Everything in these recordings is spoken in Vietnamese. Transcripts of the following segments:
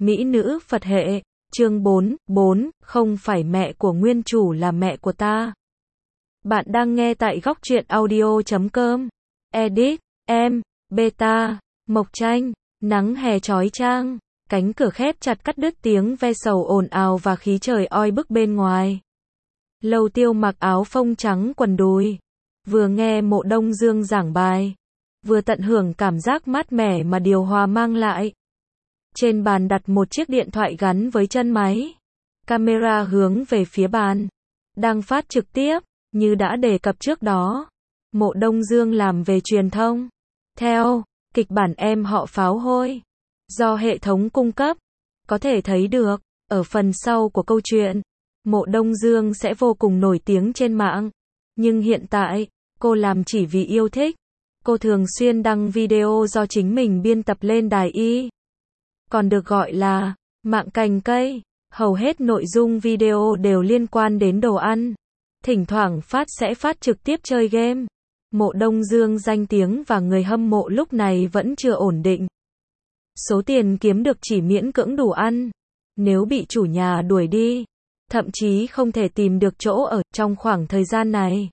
Mỹ nữ Phật hệ, chương 4, không phải mẹ của nguyên chủ là mẹ của ta. Bạn đang nghe tại góc truyện audio.com. Edit, em, beta, Mộc Tranh, nắng hè chói chang, cánh cửa khép chặt cắt đứt tiếng ve sầu ồn ào và khí trời oi bức bên ngoài. Lâu Tiêu mặc áo phông trắng quần đùi, vừa nghe Mộ Đông Dương giảng bài, vừa tận hưởng cảm giác mát mẻ mà điều hòa mang lại. Trên bàn đặt một chiếc điện thoại gắn với chân máy. Camera hướng về phía bàn. Đang phát trực tiếp, như đã đề cập trước đó. Mộ Đông Dương làm về truyền thông. Theo kịch bản em họ Pháo Hôi, do hệ thống cung cấp, có thể thấy được, ở phần sau của câu chuyện, Mộ Đông Dương sẽ vô cùng nổi tiếng trên mạng. Nhưng hiện tại, cô làm chỉ vì yêu thích. Cô thường xuyên đăng video do chính mình biên tập lên đài Y, còn được gọi là mạng cành cây. Hầu hết nội dung video đều liên quan đến đồ ăn. Thỉnh thoảng sẽ phát trực tiếp chơi game. Mộ Đông Dương danh tiếng và người hâm mộ lúc này vẫn chưa ổn định. Số tiền kiếm được chỉ miễn cưỡng đủ ăn. Nếu bị chủ nhà đuổi đi, thậm chí không thể tìm được chỗ ở trong khoảng thời gian này.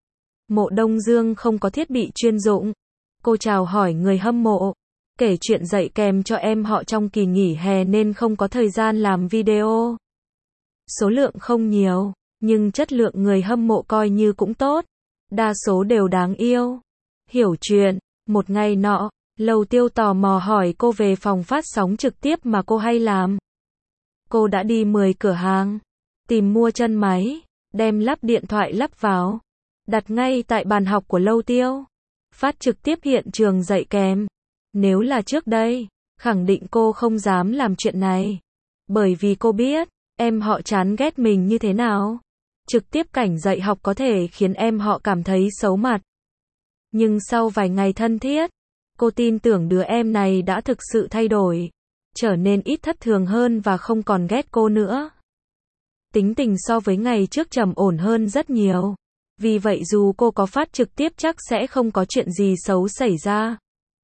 Mộ Đông Dương không có thiết bị chuyên dụng. Cô chào hỏi người hâm mộ, kể chuyện dạy kèm cho em họ trong kỳ nghỉ hè nên không có thời gian làm video. Số lượng không nhiều, nhưng chất lượng người hâm mộ coi như cũng tốt. Đa số đều đáng yêu, hiểu chuyện. Một ngày nọ, Lâu Tiêu tò mò hỏi cô về phòng phát sóng trực tiếp mà cô hay làm. Cô đã đi 10 cửa hàng, tìm mua chân máy, đem lắp điện thoại lắp vào, đặt ngay tại bàn học của Lâu Tiêu. Phát trực tiếp hiện trường dạy kèm. Nếu là trước đây, khẳng định cô không dám làm chuyện này. Bởi vì cô biết, em họ chán ghét mình như thế nào. Trực tiếp cảnh dạy học có thể khiến em họ cảm thấy xấu mặt. Nhưng sau vài ngày thân thiết, cô tin tưởng đứa em này đã thực sự thay đổi, trở nên ít thất thường hơn và không còn ghét cô nữa. Tính tình so với ngày trước trầm ổn hơn rất nhiều. Vì vậy dù cô có phát trực tiếp chắc sẽ không có chuyện gì xấu xảy ra.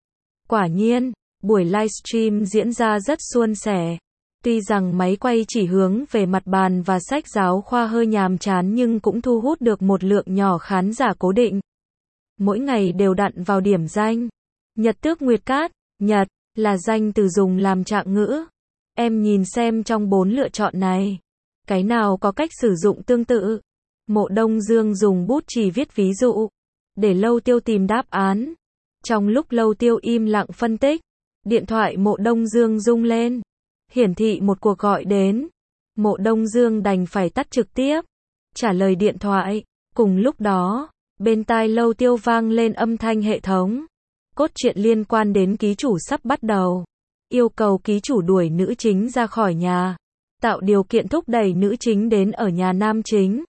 Quả nhiên, buổi livestream diễn ra rất suôn sẻ. Tuy rằng máy quay chỉ hướng về mặt bàn và sách giáo khoa hơi nhàm chán nhưng cũng thu hút được một lượng nhỏ khán giả cố định. Mỗi ngày đều đặn vào điểm danh. Nhật Tước Nguyệt Cát, Nhật, là danh từ dùng làm trạng ngữ. Em nhìn xem trong 4 lựa chọn này, cái nào có cách sử dụng tương tự? Mộ Đông Dương dùng bút chì viết ví dụ, để Lâu Tiêu tìm đáp án. Trong lúc Lâu Tiêu im lặng phân tích, điện thoại Mộ Đông Dương rung lên, hiển thị một cuộc gọi đến. Mộ Đông Dương đành phải tắt trực tiếp, trả lời điện thoại. Cùng lúc đó, bên tai Lâu Tiêu vang lên âm thanh hệ thống. Cốt truyện liên quan đến ký chủ sắp bắt đầu. Yêu cầu ký chủ đuổi nữ chính ra khỏi nhà, tạo điều kiện thúc đẩy nữ chính đến ở nhà nam chính.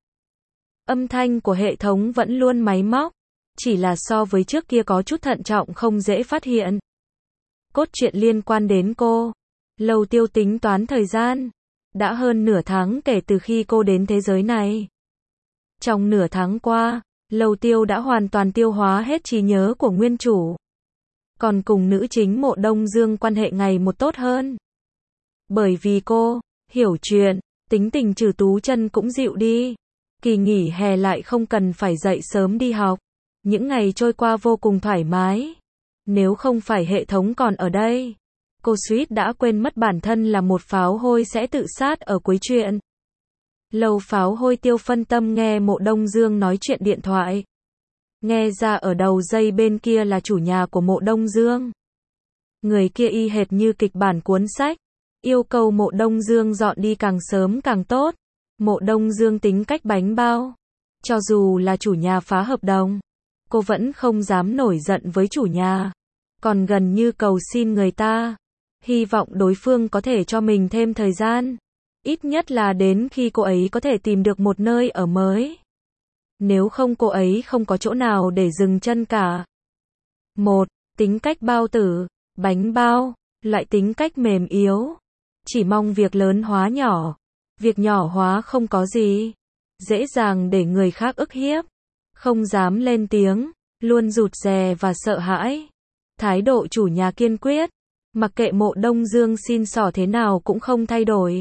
Âm thanh của hệ thống vẫn luôn máy móc, chỉ là so với trước kia có chút thận trọng không dễ phát hiện. Cốt truyện liên quan đến cô. Lâu Tiêu tính toán thời gian. Đã hơn nửa tháng kể từ khi cô đến thế giới này. Trong nửa tháng qua, Lâu Tiêu đã hoàn toàn tiêu hóa hết trí nhớ của nguyên chủ. Còn cùng nữ chính Mộ Đông Dương quan hệ ngày một tốt hơn. Bởi vì cô hiểu chuyện, tính tình trừ tú chân cũng dịu đi. Kỳ nghỉ hè lại không cần phải dậy sớm đi học. Những ngày trôi qua vô cùng thoải mái. Nếu không phải hệ thống còn ở đây, cô suýt đã quên mất bản thân là một pháo hôi sẽ tự sát ở cuối chuyện. Lâu Pháo Hôi Tiêu phân tâm nghe Mộ Đông Dương nói chuyện điện thoại. Nghe ra ở đầu dây bên kia là chủ nhà của Mộ Đông Dương. Người kia y hệt như kịch bản cuốn sách, yêu cầu Mộ Đông Dương dọn đi càng sớm càng tốt. Mộ Đông Dương tính cách bánh bao. Cho dù là chủ nhà phá hợp đồng, cô vẫn không dám nổi giận với chủ nhà. Còn gần như cầu xin người ta. Hy vọng đối phương có thể cho mình thêm thời gian. Ít nhất là đến khi cô ấy có thể tìm được một nơi ở mới. Nếu không cô ấy không có chỗ nào để dừng chân cả. Một, tính cách bao tử, bánh bao, loại tính cách mềm yếu. Chỉ mong việc lớn hóa nhỏ. Việc nhỏ hóa không có gì. Dễ dàng để người khác ức hiếp. Không dám lên tiếng. Luôn rụt rè và sợ hãi. Thái độ chủ nhà kiên quyết. Mặc kệ Mộ Đông Dương xin xỏ thế nào cũng không thay đổi.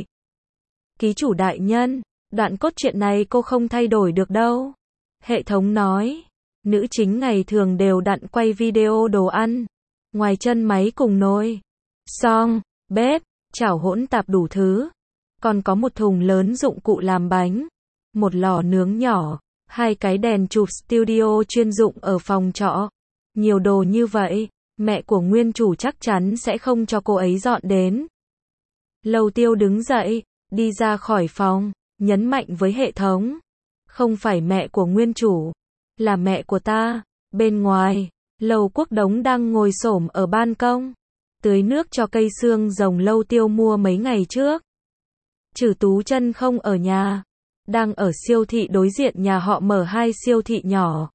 Ký chủ đại nhân, đoạn cốt truyện này cô không thay đổi được đâu. Hệ thống nói, nữ chính ngày thường đều đặn quay video đồ ăn. Ngoài chân máy cùng nồi, xong, bếp, chảo hỗn tạp đủ thứ. Còn có một thùng lớn dụng cụ làm bánh, một lò nướng nhỏ, 2 cái đèn chụp studio chuyên dụng ở phòng trọ. Nhiều đồ như vậy, mẹ của nguyên chủ chắc chắn sẽ không cho cô ấy dọn đến. Lầu Tiêu đứng dậy, đi ra khỏi phòng, nhấn mạnh với hệ thống. Không phải mẹ của nguyên chủ, là mẹ của ta. Bên ngoài, Lầu Quốc Đống đang ngồi xổm ở ban công, tưới nước cho cây xương rồng Lầu Tiêu mua mấy ngày trước. Trừ Tú Chân không ở nhà, đang ở siêu thị đối diện nhà họ mở 2 siêu thị nhỏ.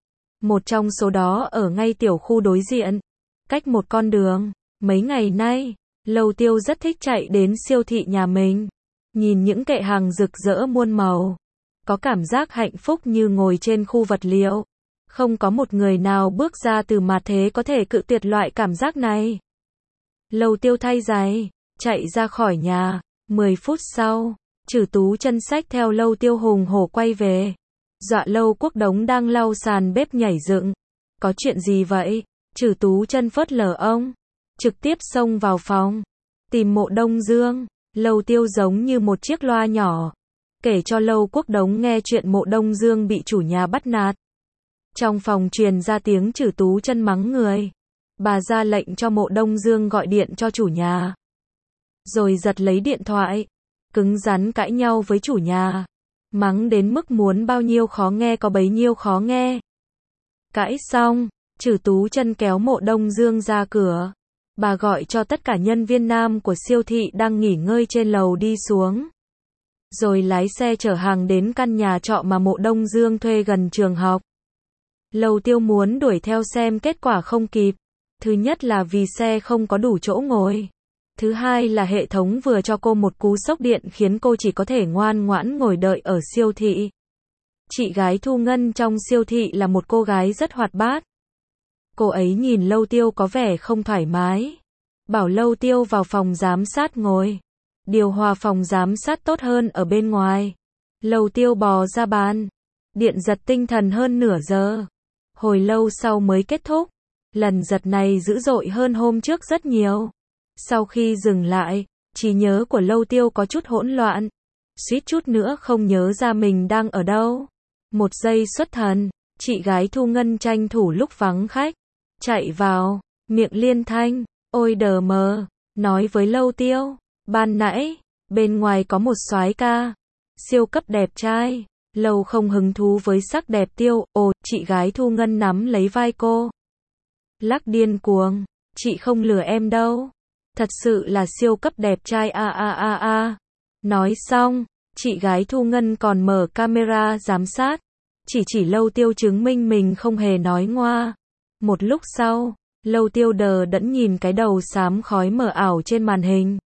Một trong số đó ở ngay tiểu khu đối diện, cách một con đường. Mấy ngày nay, Lầu Tiêu rất thích chạy đến siêu thị nhà mình, nhìn những kệ hàng rực rỡ muôn màu, có cảm giác hạnh phúc như ngồi trên khu vật liệu. Không có một người nào bước ra từ mặt thế có thể cự tuyệt loại cảm giác này. Lầu Tiêu thay giày, chạy ra khỏi nhà. 10 phút sau, Trừ Tú Chân xách theo Lầu Tiêu hùng hổ quay về. Dọa Lầu Quốc Đống đang lau sàn bếp nhảy dựng. Có chuyện gì vậy? Trừ Tú Chân phớt lờ ông, trực tiếp xông vào phòng, tìm Mộ Đông Dương. Lầu Tiêu giống như một chiếc loa nhỏ, kể cho Lầu Quốc Đống nghe chuyện Mộ Đông Dương bị chủ nhà bắt nạt. Trong phòng truyền ra tiếng Trừ Tú Chân mắng người. Bà ra lệnh cho Mộ Đông Dương gọi điện cho chủ nhà, rồi giật lấy điện thoại, cứng rắn cãi nhau với chủ nhà, mắng đến mức muốn bao nhiêu khó nghe có bấy nhiêu khó nghe. Cãi xong, Trừ Tú Chân kéo Mộ Đông Dương ra cửa. Bà gọi cho tất cả nhân viên nam của siêu thị đang nghỉ ngơi trên lầu đi xuống, rồi lái xe chở hàng đến căn nhà trọ mà Mộ Đông Dương thuê gần trường học. Lầu Tiêu muốn đuổi theo xem kết quả không kịp. Thứ nhất là vì xe không có đủ chỗ ngồi. Thứ hai là hệ thống vừa cho cô một cú sốc điện khiến cô chỉ có thể ngoan ngoãn ngồi đợi ở siêu thị. Chị gái Thu Ngân trong siêu thị là một cô gái rất hoạt bát. Cô ấy nhìn Lầu Tiêu có vẻ không thoải mái, bảo Lầu Tiêu vào phòng giám sát ngồi. Điều hòa phòng giám sát tốt hơn ở bên ngoài. Lầu Tiêu bò ra bàn, điện giật tinh thần hơn nửa giờ. Hồi lâu sau mới kết thúc. Lần giật này dữ dội hơn hôm trước rất nhiều. Sau khi dừng lại, trí nhớ của Lầu Tiêu có chút hỗn loạn, suýt chút nữa không nhớ ra mình đang ở đâu. Một giây xuất thần, chị gái Thu Ngân tranh thủ lúc vắng khách, chạy vào, miệng liên thanh, ôi đờ mờ, nói với Lầu Tiêu, ban nãy, bên ngoài có một soái ca, siêu cấp đẹp trai. Lầu không hứng thú với sắc đẹp Tiêu, chị gái Thu Ngân nắm lấy vai cô, lắc điên cuồng, chị không lừa em đâu, thật sự là siêu cấp đẹp trai a. Nói xong, chị gái Thu Ngân còn mở camera giám sát, chỉ Lầu Tiêu chứng minh mình không hề nói ngoa. Một lúc sau, Lầu Tiêu đờ đẫn nhìn cái đầu xám khói mờ ảo trên màn hình.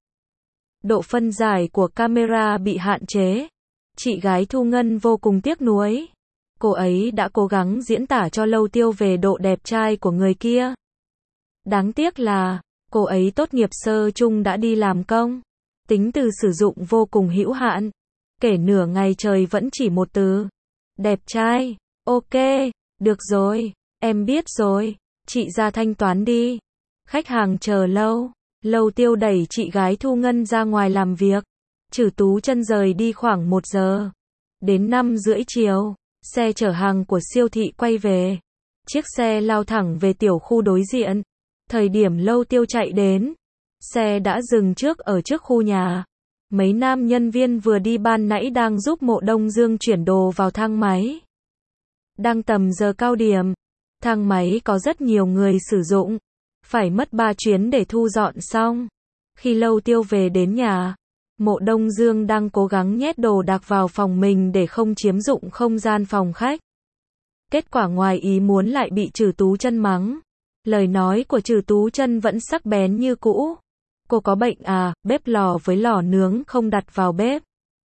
Độ phân giải của camera bị hạn chế. Chị gái Thu Ngân vô cùng tiếc nuối. Cô ấy đã cố gắng diễn tả cho Lầu Tiêu về độ đẹp trai của người kia. Đáng tiếc là, cô ấy tốt nghiệp sơ chung đã đi làm công. Tính từ sử dụng vô cùng hữu hạn. Kể nửa ngày trời vẫn chỉ một từ. Đẹp trai. Ok, được rồi, em biết rồi. Chị ra thanh toán đi. Khách hàng chờ lâu. Lầu Tiêu đẩy chị gái Thu Ngân ra ngoài làm việc. Trừ Tú Chân rời đi khoảng 1 giờ. Đến 5 rưỡi chiều, xe chở hàng của siêu thị quay về. Chiếc xe lao thẳng về tiểu khu đối diện. Thời điểm Lầu Tiêu chạy đến, xe đã dừng trước ở trước khu nhà. Mấy nam nhân viên vừa đi ban nãy đang giúp Mộ Đông Dương chuyển đồ vào thang máy. Đang tầm giờ cao điểm, thang máy có rất nhiều người sử dụng, phải mất 3 chuyến để thu dọn xong. Khi Lầu Tiêu về đến nhà, Mộ Đông Dương đang cố gắng nhét đồ đạc vào phòng mình để không chiếm dụng không gian phòng khách. Kết quả ngoài ý muốn lại bị Trừ Tú Chân mắng. Lời nói của Trừ Tú Chân vẫn sắc bén như cũ. Cô có bệnh à, bếp lò với lò nướng không đặt vào bếp,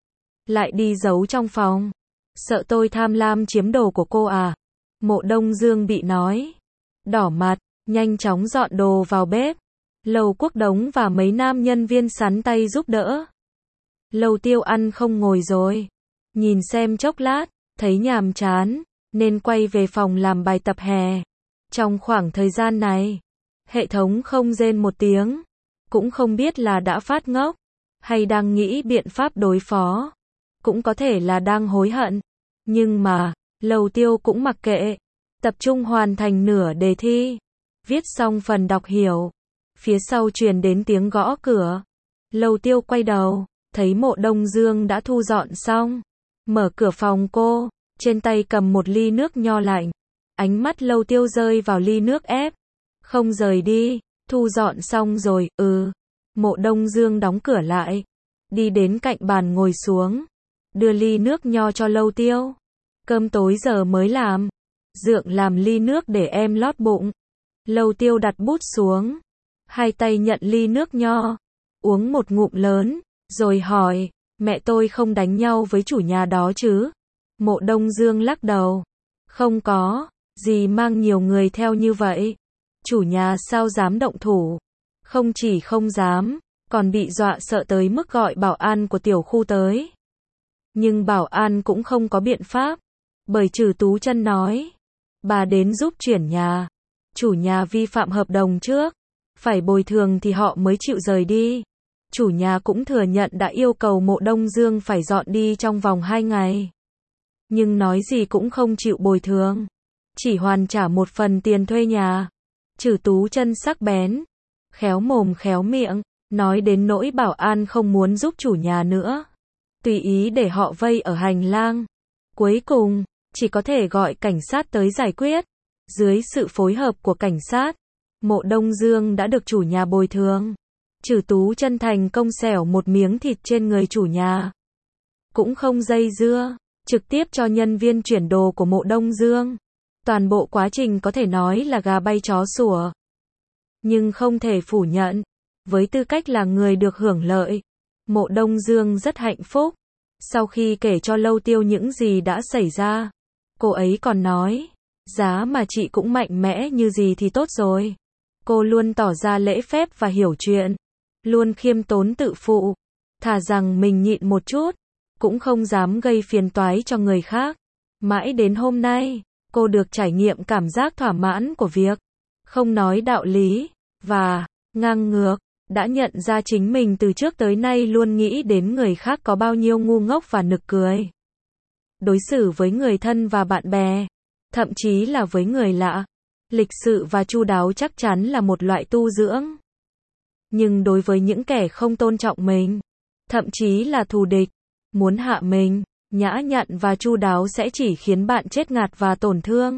lại đi giấu trong phòng. Sợ tôi tham lam chiếm đồ của cô à? Mộ Đông Dương bị nói. Đỏ mặt, nhanh chóng dọn đồ vào bếp. Lầu Quốc Đống và mấy nam nhân viên sắn tay giúp đỡ. Lầu Tiêu ăn không ngồi rồi. Nhìn xem chốc lát, thấy nhàm chán, nên quay về phòng làm bài tập hè. Trong khoảng thời gian này, hệ thống không rên một tiếng. Cũng không biết là đã phát ngốc, hay đang nghĩ biện pháp đối phó. Cũng có thể là đang hối hận. Nhưng mà, Lầu Tiêu cũng mặc kệ. Tập trung hoàn thành nửa đề thi. Viết xong phần đọc hiểu. Phía sau truyền đến tiếng gõ cửa. Lầu Tiêu quay đầu, thấy Mộ Đông Dương đã thu dọn xong. Mở cửa phòng cô, trên tay cầm một ly nước nho lạnh. Ánh mắt Lầu Tiêu rơi vào ly nước ép. Không rời đi, thu dọn xong rồi, Mộ Đông Dương đóng cửa lại. Đi đến cạnh bàn ngồi xuống. Đưa ly nước nho cho Lầu Tiêu. Cơm tối giờ mới làm. Dượng làm ly nước để em lót bụng. Lầu Tiêu đặt bút xuống. Hai tay nhận ly nước nho. Uống một ngụm lớn. Rồi hỏi, mẹ tôi không đánh nhau với chủ nhà đó chứ? Mộ Đông Dương lắc đầu. Không có, gì mang nhiều người theo như vậy. Chủ nhà sao dám động thủ? Không chỉ không dám, còn bị dọa sợ tới mức gọi bảo an của tiểu khu tới. Nhưng bảo an cũng không có biện pháp. Bởi Trử Tú Chân nói, bà đến giúp chuyển nhà. Chủ nhà vi phạm hợp đồng trước. Phải bồi thường thì họ mới chịu rời đi. Chủ nhà cũng thừa nhận đã yêu cầu Mộ Đông Dương phải dọn đi trong vòng 2 ngày. Nhưng nói gì cũng không chịu bồi thường. Chỉ hoàn trả một phần tiền thuê nhà. Trử Tú Chân sắc bén. Khéo mồm khéo miệng. Nói đến nỗi bảo an không muốn giúp chủ nhà nữa. Tùy ý để họ vây ở hành lang. Cuối cùng, chỉ có thể gọi cảnh sát tới giải quyết. Dưới sự phối hợp của cảnh sát, Mộ Đông Dương đã được chủ nhà bồi thường. Trử Tú Chân thành công xẻo một miếng thịt trên người chủ nhà. Cũng không dây dưa, trực tiếp cho nhân viên chuyển đồ của Mộ Đông Dương. Toàn bộ quá trình có thể nói là gà bay chó sủa. Nhưng không thể phủ nhận, với tư cách là người được hưởng lợi, Mộ Đông Dương rất hạnh phúc. Sau khi kể cho Lầu Tiêu những gì đã xảy ra, cô ấy còn nói, giá mà chị cũng mạnh mẽ như gì thì tốt rồi. Cô luôn tỏ ra lễ phép và hiểu chuyện, luôn khiêm tốn tự phụ, thà rằng mình nhịn một chút, cũng không dám gây phiền toái cho người khác. Mãi đến hôm nay, cô được trải nghiệm cảm giác thỏa mãn của việc không nói đạo lý, và ngang ngược, đã nhận ra chính mình từ trước tới nay luôn nghĩ đến người khác có bao nhiêu ngu ngốc và nực cười. Đối xử với người thân và bạn bè, thậm chí là với người lạ, lịch sự và chu đáo chắc chắn là một loại tu dưỡng. Nhưng đối với những kẻ không tôn trọng mình, thậm chí là thù địch, muốn hạ mình, nhã nhặn và chu đáo sẽ chỉ khiến bạn chết ngạt và tổn thương.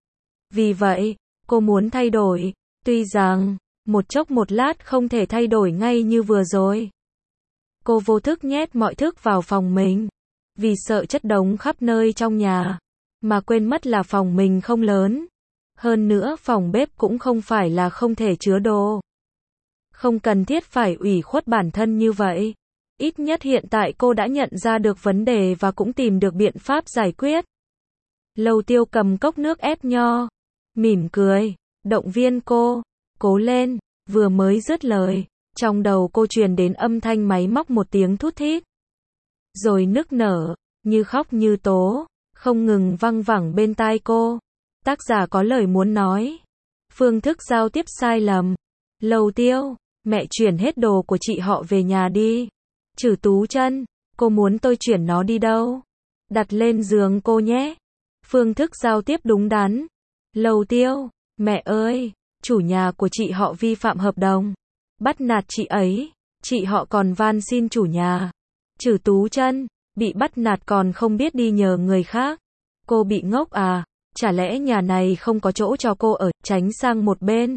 Vì vậy, cô muốn thay đổi, tuy rằng một chốc một lát không thể thay đổi ngay như vừa rồi. Cô vô thức nhét mọi thức vào phòng mình, vì sợ chất đống khắp nơi trong nhà, mà quên mất là phòng mình không lớn. Hơn nữa phòng bếp cũng không phải là không thể chứa đồ. Không cần thiết phải ủy khuất bản thân như vậy. Ít nhất hiện tại cô đã nhận ra được vấn đề và cũng tìm được biện pháp giải quyết. Lầu Tiêu cầm cốc nước ép nho, mỉm cười, động viên cô, cố lên. Vừa mới dứt lời, trong đầu cô truyền đến âm thanh máy móc một tiếng thút thít. Rồi nức nở, như khóc như tố, không ngừng văng vẳng bên tai cô. Tác giả có lời muốn nói. Phương thức giao tiếp sai lầm. Lầu Tiêu, mẹ chuyển hết đồ của chị họ về nhà đi. Trử Tú Chân, cô muốn tôi chuyển nó đi đâu? Đặt lên giường cô nhé. Phương thức giao tiếp đúng đắn. Lầu Tiêu, mẹ ơi, chủ nhà của chị họ vi phạm hợp đồng, bắt nạt chị ấy, chị họ còn van xin chủ nhà. Trử Tú Chân, bị bắt nạt còn không biết đi nhờ người khác. Cô bị ngốc à? Chả lẽ nhà này không có chỗ cho cô ở, tránh sang một bên.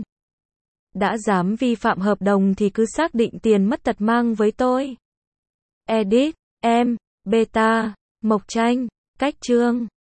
Đã dám vi phạm hợp đồng thì cứ xác định tiền mất tật mang với tôi. Edit, em, Beta, Mộc Tranh, Cách Chương.